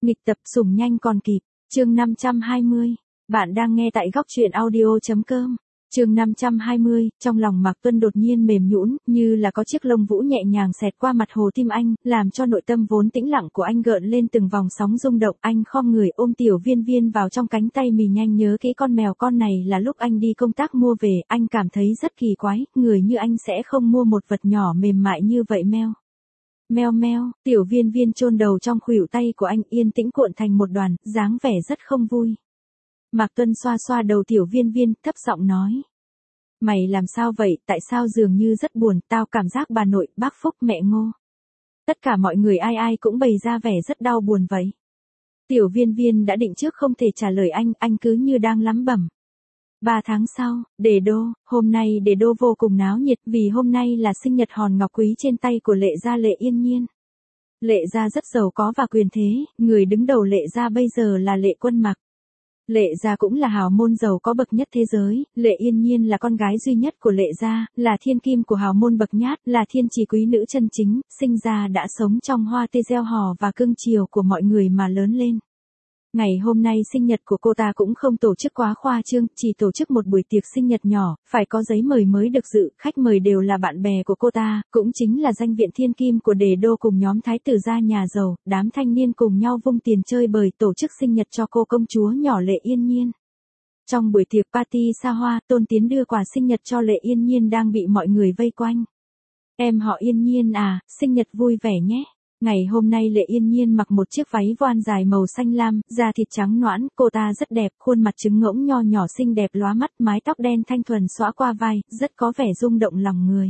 Nghịch tập sủng nhanh còn kịp, chương 520. Bạn đang nghe tại góc truyện audio.com. Chương 520, trong lòng Mạc Tuân đột nhiên mềm nhũn, như là có chiếc lông vũ nhẹ nhàng xẹt qua mặt hồ tim anh, làm cho nội tâm vốn tĩnh lặng của anh gợn lên từng vòng sóng rung động. Anh khom người ôm Tiểu Viên Viên vào trong cánh tay mình, nhanh nhớ kỹ con mèo con này là lúc anh đi công tác mua về, anh cảm thấy rất kỳ quái, người như anh sẽ không mua một vật nhỏ mềm mại như vậy. Meo. Meo meo, Tiểu Viên Viên chôn đầu trong khuỷu tay của anh, yên tĩnh cuộn thành một đoàn, dáng vẻ rất không vui. Mạc Tuân xoa xoa đầu Tiểu Viên Viên, thấp giọng nói. Mày làm sao vậy, tại sao dường như rất buồn, tao cảm giác bà nội, bác Phúc, mẹ Ngô. Tất cả mọi người ai ai cũng bày ra vẻ rất đau buồn vậy. Tiểu Viên Viên đã định trước không thể trả lời anh cứ như đang lắm bẩm. 3 tháng sau, Đề Đô, hôm nay Đề Đô vô cùng náo nhiệt vì hôm nay là sinh nhật hòn ngọc quý trên tay của Lệ gia Lệ Yên Nhiên. Lệ gia rất giàu có và quyền thế, người đứng đầu Lệ gia bây giờ là Lệ Quân Mặc. Lệ gia cũng là hào môn giàu có bậc nhất thế giới, Lệ Yên Nhiên là con gái duy nhất của Lệ gia, là thiên kim của hào môn bậc nhát, là thiên trì quý nữ chân chính, sinh ra đã sống trong hoa tê gieo hò và cưng chiều của mọi người mà lớn lên. Ngày hôm nay sinh nhật của cô ta cũng không tổ chức quá khoa trương, chỉ tổ chức một buổi tiệc sinh nhật nhỏ, phải có giấy mời mới được dự, khách mời đều là bạn bè của cô ta, cũng chính là danh viện thiên kim của Đề Đô cùng nhóm thái tử gia nhà giàu, đám thanh niên cùng nhau vung tiền chơi bời tổ chức sinh nhật cho cô công chúa nhỏ Lệ Yên Nhiên. Trong buổi tiệc party xa hoa, Tôn Tiến đưa quà sinh nhật cho Lệ Yên Nhiên đang bị mọi người vây quanh. Em họ Yên Nhiên à, sinh nhật vui vẻ nhé. Ngày hôm nay Lệ Yên Nhiên mặc một chiếc váy voan dài màu xanh lam, da thịt trắng nõn, cô ta rất đẹp, khuôn mặt trứng ngỗng nho nhỏ xinh đẹp lóa mắt, mái tóc đen thanh thuần xõa qua vai, rất có vẻ rung động lòng người.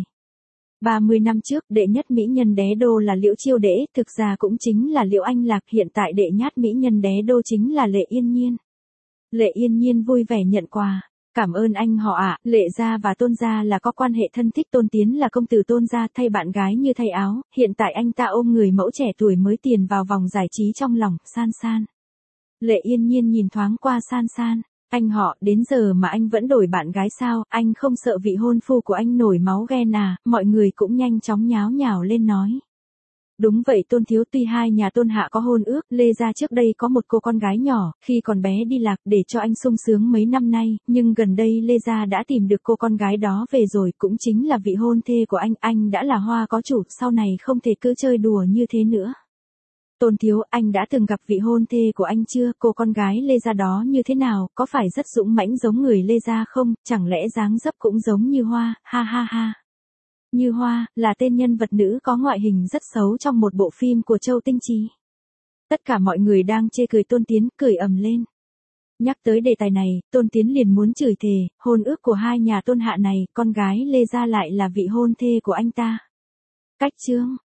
30 năm trước, đệ nhất mỹ nhân Đế Đô là Liễu Chiêu Đễ, thực ra cũng chính là Liễu Anh Lạc, hiện tại đệ nhất mỹ nhân Đế Đô chính là Lệ Yên Nhiên. Lệ Yên Nhiên vui vẻ nhận quà. Cảm ơn anh họ ạ, Lệ gia và Tôn gia là có quan hệ thân thích, Tôn Tiến là công tử Tôn gia, thay bạn gái như thay áo, hiện tại anh ta ôm người mẫu trẻ tuổi mới tiền vào vòng giải trí trong lòng, San San. Lệ Yên Nhiên nhìn thoáng qua San San, anh họ, đến giờ mà anh vẫn đổi bạn gái sao, anh không sợ vị hôn phu của anh nổi máu ghen à, mọi người cũng nhanh chóng nháo nhào lên nói. Đúng vậy Tôn thiếu, tuy hai nhà Tôn hạ có hôn ước, Lê gia trước đây có một cô con gái nhỏ, khi còn bé đi lạc để cho anh sung sướng mấy năm nay, nhưng gần đây Lê gia đã tìm được cô con gái đó về rồi, cũng chính là vị hôn thê của anh đã là hoa có chủ, sau này không thể cứ chơi đùa như thế nữa. Tôn thiếu, anh đã từng gặp vị hôn thê của anh chưa, cô con gái Lê gia đó như thế nào, có phải rất dũng mãnh giống người Lê gia không, chẳng lẽ dáng dấp cũng giống như Hoa, ha ha ha. Như Hoa, là tên nhân vật nữ có ngoại hình rất xấu trong một bộ phim của Châu Tinh Trì. Tất cả mọi người đang chê cười Tôn Tiến, cười ầm lên. Nhắc tới đề tài này, Tôn Tiến liền muốn chửi thề, hôn ước của hai nhà Tôn hạ này, con gái Lê gia lại là vị hôn thê của anh ta. Cách chương,